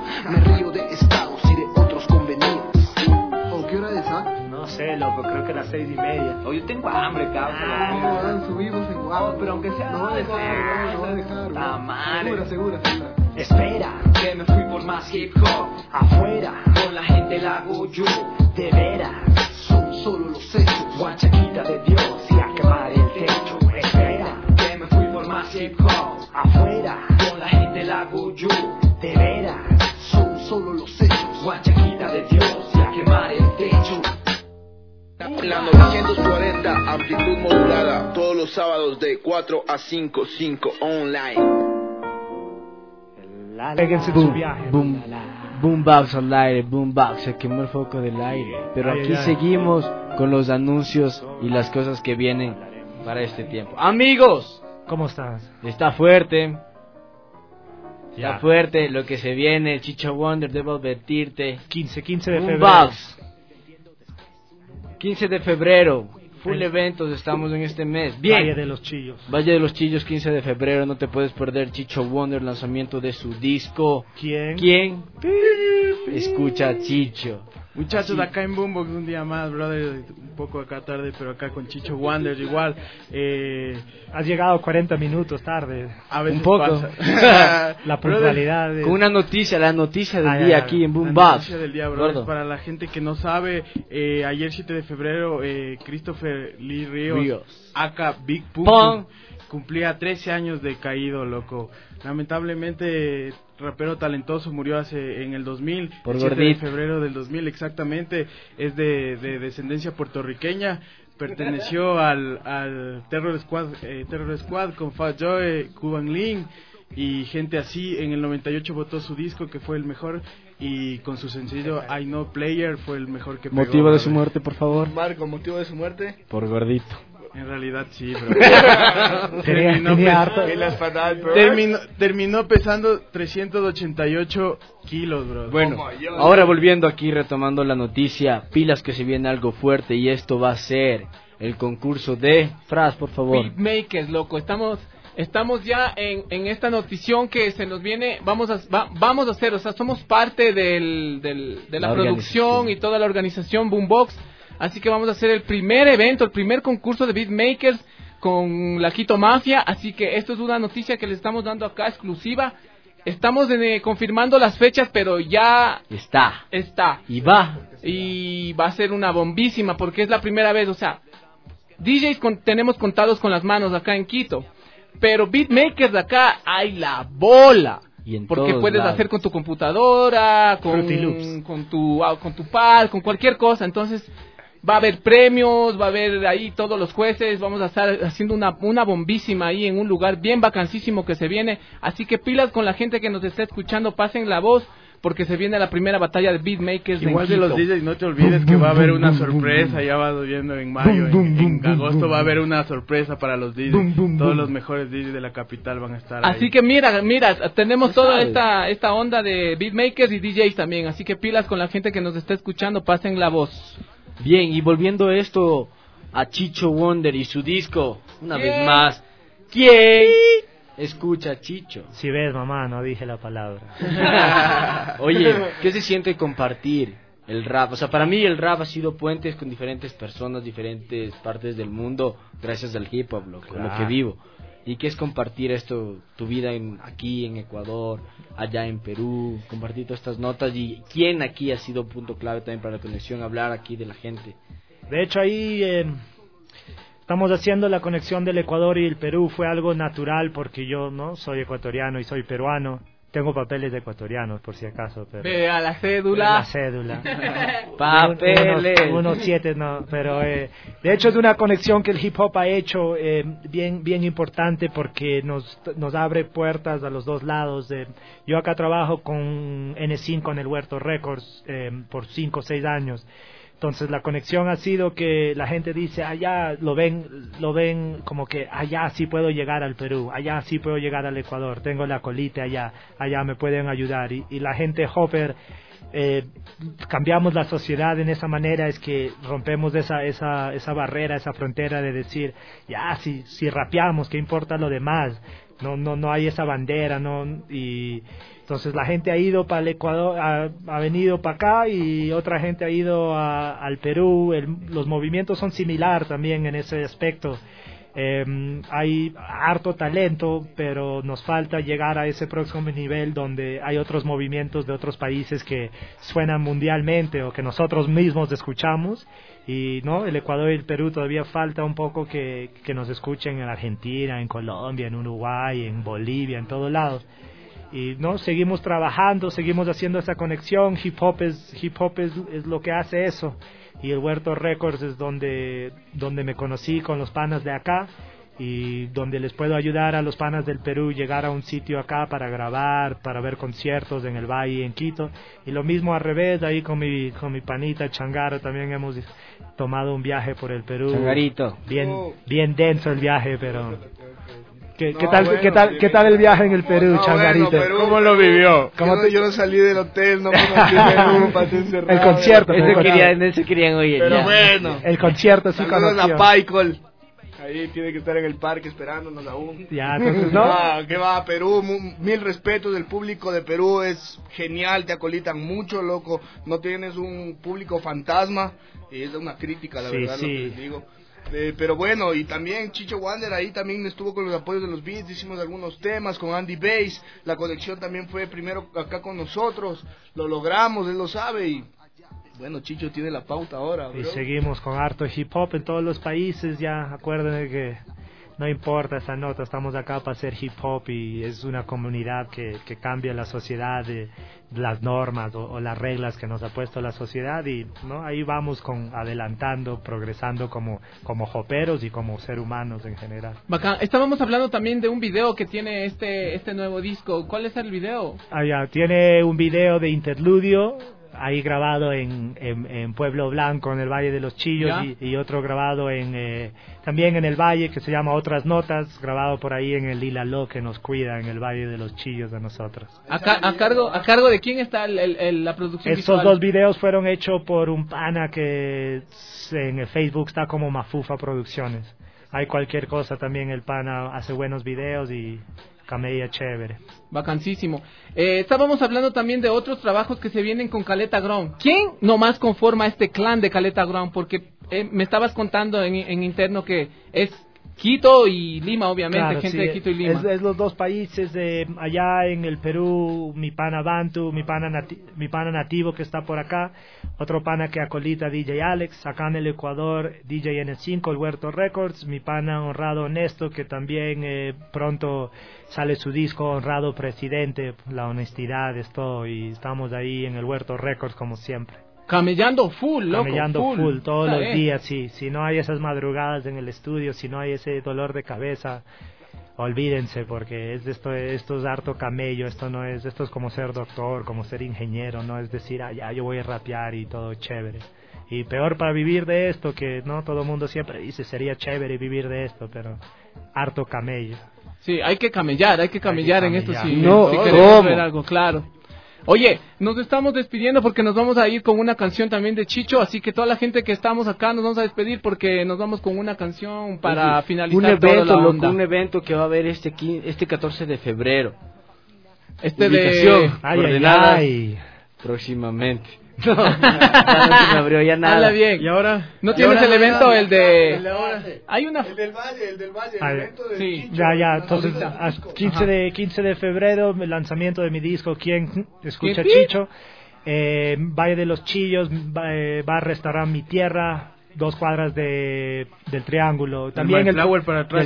río de estados y de otros convenidos. ¿O qué hora es, ah? No sé, loco, creo que las 6:30. Oye, yo tengo hambre, cabrón. Subimos en guapo. Pero aunque sea, no va a dejar. Está mal. Segura. Espera, que me fui por más hip hop. Afuera, con la gente la hago yo. De veras, son solo los hechos. Guachaquita de Dios y a quemar el techo. Espera, que me fui por más hip hop. Afuera, con la gente la hago yo. De veras, son solo los hechos. Guachaquita de Dios y a quemar el techo. La 940 40, amplitud modulada, todos los sábados de 4 a 5 online. Péguense su viaje. Boombox al aire, Boombox, se quemó el foco del aire. Pero aquí seguimos con los anuncios y las cosas que vienen para este tiempo. Amigos, ¿cómo estás? Está fuerte. Está fuerte lo que se viene. Chicho Wonder, debo advertirte. 15 de febrero. Boombox. 15 de febrero. Full eventos estamos en este mes. Bien. Valle de los Chillos. Valle de los Chillos, 15 de febrero. No te puedes perder Chicho Wonder, lanzamiento de su disco. ¿Quién? Escucha a Chicho. Muchachos, acá en Boombox un día más, brother, un poco acá tarde, pero acá con Chicho Wonder igual. Has llegado 40 minutos tarde. A veces un poco. Pasa. La puntualidad. Con una noticia, la noticia del día aquí en Boombox. La noticia del día, brother, para la gente que no sabe, ayer 7 de febrero, Christopher Lee Ríos, aka Big Pum, cumplía 13 años de caído, loco. Lamentablemente, rapero talentoso, murió en el 2000, por 7 de febrero del 2000 exactamente. Es de descendencia puertorriqueña, perteneció al Terror Squad con Fat Joe, Cuban Link y gente así. En el 98 votó su disco, que fue el mejor, y con su sencillo I Know Player fue el mejor que pegó. ¿Motivo de su muerte, por favor? Marco, ¿motivo de su muerte? Por gordito. En realidad sí, bro. Terminó pesando 388 kilos, bro. Bueno, ahora volviendo aquí, retomando la noticia, pilas que se viene algo fuerte, y esto va a ser el concurso de Fras, por favor. Beatmakers, loco, estamos ya en esta notición que se nos viene. Vamos a hacer, o sea, somos parte de la producción y toda la organización Boombox. Así que vamos a hacer el primer evento, el primer concurso de beatmakers con la Quito Mafia. Así que esto es una noticia que les estamos dando acá exclusiva. Estamos confirmando las fechas, pero ya está. Y va a ser una bombísima, porque es la primera vez. O sea, DJs tenemos contados con las manos acá en Quito, pero beatmakers de acá hay la bola. Porque puedes hacer con tu computadora, con tu pad, con cualquier cosa. Entonces va a haber premios, va a haber ahí todos los jueces, vamos a estar haciendo una bombísima ahí en un lugar bien vacancísimo que se viene. Así que pilas con la gente que nos está escuchando, pasen la voz, porque se viene la primera batalla de beatmakers. Igual de los DJs, no te olvides que va a haber una sorpresa, ya vas viendo en mayo, en agosto va a haber una sorpresa para los DJs. Todos los mejores DJs de la capital van a estar así ahí. Que mira, tenemos toda esta onda de beatmakers y DJs también, así que pilas con la gente que nos está escuchando, pasen la voz. Bien, y volviendo esto a Chicho Wonder y su disco, una vez más, ¿quién escucha Chicho? Si ves, mamá, no dije la palabra. Oye, ¿qué se siente compartir el rap? O sea, para mí el rap ha sido puentes con diferentes personas, diferentes partes del mundo, gracias al hip hop, lo que vivo. ¿Y qué es compartir esto, tu vida aquí en Ecuador, allá en Perú, compartir todas estas notas? ¿Y quién aquí ha sido punto clave también para la conexión, hablar aquí de la gente? De hecho, ahí estamos haciendo la conexión del Ecuador y el Perú. Fue algo natural porque yo no soy ecuatoriano y soy peruano. Tengo papeles de ecuatorianos, por si acaso. Pero vea la cédula. La cédula. Papeles. Unos 7, no. Pero de hecho es una conexión que el hip hop ha hecho bien importante, porque nos abre puertas a los dos lados. Yo acá trabajo con N5, con el Huerto Records, por 5 o 6 años. Entonces la conexión ha sido que la gente dice, allá lo ven como que allá sí puedo llegar al Perú, allá sí puedo llegar al Ecuador, tengo la colita allá me pueden ayudar. Y la gente hopper, cambiamos la sociedad en esa manera, es que rompemos esa barrera, esa frontera de decir, ya si rapeamos, ¿qué importa lo demás? No hay esa bandera, y entonces la gente ha ido para el Ecuador, ha venido para acá, y otra gente ha ido al Perú. Los movimientos son similares también en ese aspecto. Hay harto talento, pero nos falta llegar a ese próximo nivel donde hay otros movimientos de otros países que suenan mundialmente o que nosotros mismos escuchamos. Y no, el Ecuador y el Perú todavía falta un poco que nos escuchen en Argentina, en Colombia, en Uruguay, en Bolivia, en todos lados. y no, seguimos trabajando, seguimos haciendo esa conexión. Hip hop es lo que hace eso, y el Huerto Records es donde me conocí con los panas de acá, y donde les puedo ayudar a los panas del Perú llegar a un sitio acá para grabar, para ver conciertos en el Valle, en Quito, y lo mismo al revés, ahí con mi panita Changaro también hemos tomado un viaje por el Perú. Changarito. Bien denso el viaje, pero ¿qué tal el viaje en el Perú, Changarito? Bueno, ¿cómo lo vivió? Yo no salí del hotel, no conocí Perú, pasé encerrado. El concierto. Eso querían oír. Pero ya. bueno. El concierto sí conoció. Saludos a Paicol. Ahí tiene que estar en el parque esperándonos aún. Ya, entonces, ¿no? Que va, Perú, mil respetos, el público de Perú es genial, te acolitan mucho, loco, no tienes un público fantasma, y es una crítica, la verdad, lo que les digo. Pero bueno, y también Chicho Wander ahí también estuvo con los apoyos de los beats, hicimos algunos temas con Andy Bass, la conexión también fue primero acá con nosotros, lo logramos, él lo sabe, y bueno, Chicho tiene la pauta ahora, bro. Y seguimos con harto hip hop en todos los países, ya acuérdense que no importa esa nota, estamos acá para hacer hip hop, y es una comunidad que cambia la sociedad, de las normas o las reglas que nos ha puesto la sociedad, y no, ahí vamos adelantando, progresando como joperos y como ser humanos en general. Bacán. Estábamos hablando también de un video que tiene este nuevo disco. ¿Cuál es el video? Ya, tiene un video de interludio ahí grabado en Pueblo Blanco, en el Valle de los Chillos, y otro grabado también en el Valle, que se llama Otras Notas, grabado por ahí en el Lilaló, que nos cuida en el Valle de los Chillos de nosotros. ¿A cargo de quién está la producción Estos visual? dos videos fueron hechos por un pana que en el Facebook está como Mafufa Producciones. Hay cualquier cosa también, el pana hace buenos videos y camella chévere. Vacancísimo. Estábamos hablando también de otros trabajos que se vienen con Caleta Ground. ¿Quién nomás conforma este clan de Caleta Ground? Porque me estabas contando en interno que es Quito y Lima, obviamente, claro, gente sí, de Quito y Lima. Es los dos países. Allá en el Perú, mi pana Bantu, mi pana nativo que está por acá, otro pana que acolita DJ Alex, acá en el Ecuador DJ N5, el Huerto Records, mi pana Honrado Honesto, que también pronto sale su disco Honrado Presidente, la honestidad es todo, y estamos ahí en el Huerto Records como siempre. Camellando full, loco. Camellando full todos los días, sí. Si no hay esas madrugadas en el estudio, si no hay ese dolor de cabeza, olvídense, porque esto es harto camello. Esto es como ser doctor, como ser ingeniero, no es decir, ya yo voy a rapear y todo chévere. Y peor para vivir de esto, que no todo el mundo siempre dice sería chévere vivir de esto, pero harto camello. Sí, hay que camellar en esto, sí. No, si queremos ver algo, claro. Oye, nos estamos despidiendo porque nos vamos a ir con una canción también de Chicho, así que toda la gente que estamos acá nos vamos a despedir porque nos vamos con una canción para finalizar toda la onda. Un evento que va a haber este 14 de febrero. Próximamente. No se me abrió ya nada. Habla bien. ¿Y ahora? ¿No tienes el evento, el de...? Hay una... El del Valle, el evento de sí. Chicho. Ya, entonces, 15 de febrero, el lanzamiento de mi disco, ¿Quién escucha Chicho? Valle de los Chillos, va a restaurar Mi Tierra, 2 cuadras del Triángulo. También el Mayflower para atrás.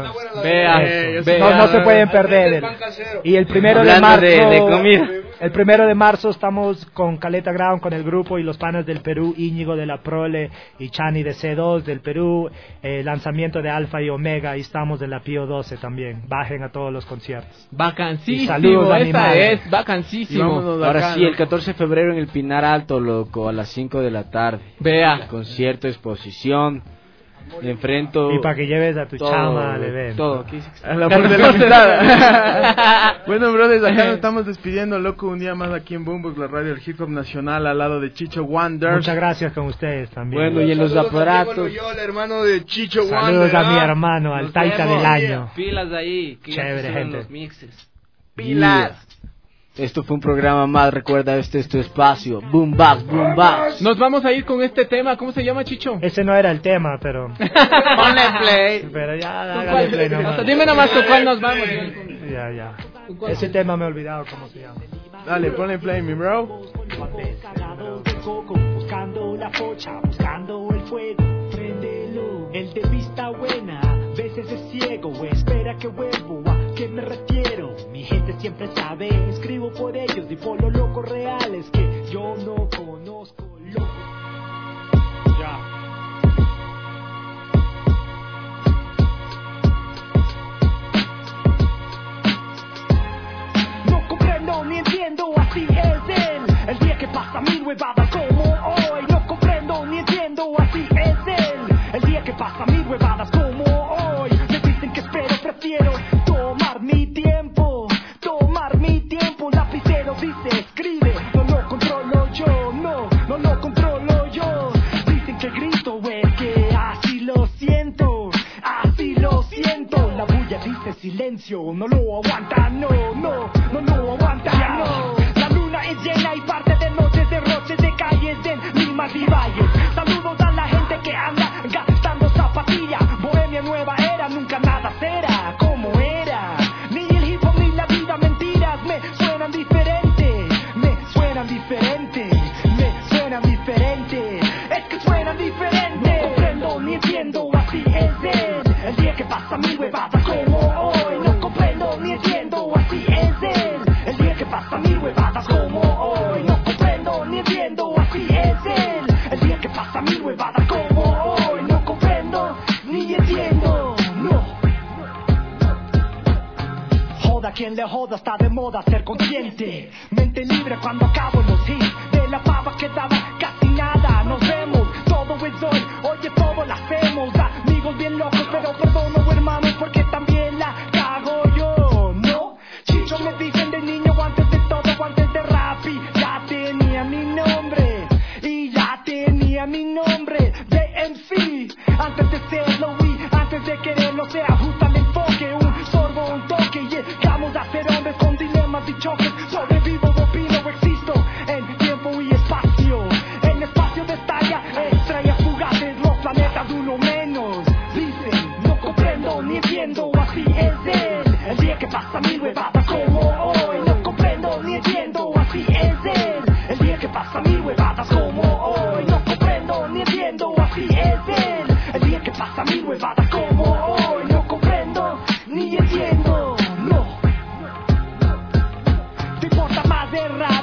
No se pueden perder. Y el 1 de marzo... El 1 de marzo estamos con Caleta Ground, con el grupo y los panas del Perú, Íñigo de la Prole y Chani de C2 del Perú, lanzamiento de Alfa y Omega, y estamos en la Pío 12 también. Bajen a todos los conciertos. Vacancísimo, saludos, esa es, vacancísimo. Ahora sí, el 14 de febrero en el Pinar Alto, loco, a las 5 de la tarde. Vea. Concierto, exposición. Enfrento. Y para que lleves a tu chama al evento. Todo. A la puerta de la invitada. Bueno, brothers, acá nos estamos despidiendo, loco, un día más aquí en Boombox, la radio del hip hop nacional, al lado de Chicho Wander. Muchas gracias con ustedes también. Bueno, y en los aparatos. Yo, el hermano de Chicho Wander. Saludos a mi hermano, al Taita del año. Pilas ahí. Que chévere, gente. Los mixes. Pilas. Esto fue un programa más, recuerda, este es tu espacio. Boom Box, Boom Box. Nos vamos a ir con este tema, ¿cómo se llama, Chicho? Ese no era el tema, pero... Ponle play. Pero ya, hágale play nomás. Dime nomás con cuál nos vamos. Ya. Ese tema me he olvidado cómo se llama. Dale, ponle play, mi bro. Buscando la focha, buscando el fuego, préndelo. El de vista buena, veces es ciego, espera que vuelvo a qué me refiero. Mi gente siempre sabe, escribo por ellos y por los locos reales que yo no conozco. Locos. Ya. No comprendo ni entiendo, así es él. El día que pasa mil huevadas como hoy. No comprendo ni entiendo, así es él. El día que pasa mil huevadas como hoy. Me dicen que espero, prefiero tomar mi tiempo. Tomar mi tiempo, lapicero dice, escribe. No lo controlo yo, no lo controlo yo. Dicen que grito, es que así lo siento. Así lo siento. La bulla dice silencio, no lo aguanta, no lo aguanta, no. La luna es llena y parte de noches, derroches de calles en Lima y valles. Saludos a la gente que anda gastando zapatillas. Bohemia nueva era, nunca nada será como era. Ni el hip hop ni la vida, mentiras me suenan diferente. Me suenan diferente, me suenan diferente. Es que suenan diferente. No comprendo ni entiendo, así es él. El día que pasa mi huevada como hoy. No comprendo ni entiendo, así es él. El día que pasa mi huevada como hoy. No comprendo ni entiendo, así es él. El día que pasa mi huevada como hoy. No comprendo ni entiendo, no. Joda quien le joda, está de moda ser consciente. Mente libre cuando acabo los hits. De la pava quedaba casi nada. Nos vemos, todo es hoy. Oye, todo lo hacemos. Amigos bien locos, pero perdono hermanos porque también la cago yo, ¿no? Chicho me dicen de niño antes de todo, antes de rap. Y ya tenía mi nombre. Y ya tenía mi nombre de MC. Antes de serlo y antes de quererlo se ajusta el enfoque. Un sorbo, un toque y llegamos a ser hombres con dilemas y choques. Sobrevivo, opino, existo en tiempo y espacio. En espacio destalla estrellas fugaces, los planetas uno menos. Dicen, no comprendo ni entiendo, así es él. El día que pasa mi huevada como hoy. No comprendo ni entiendo, así es él. El día que pasa mi huevada como hoy. No comprendo ni entiendo, así es él. El día que pasa mi huevada como hoy. No comprendo ni entiendo, no. Te importa más de rap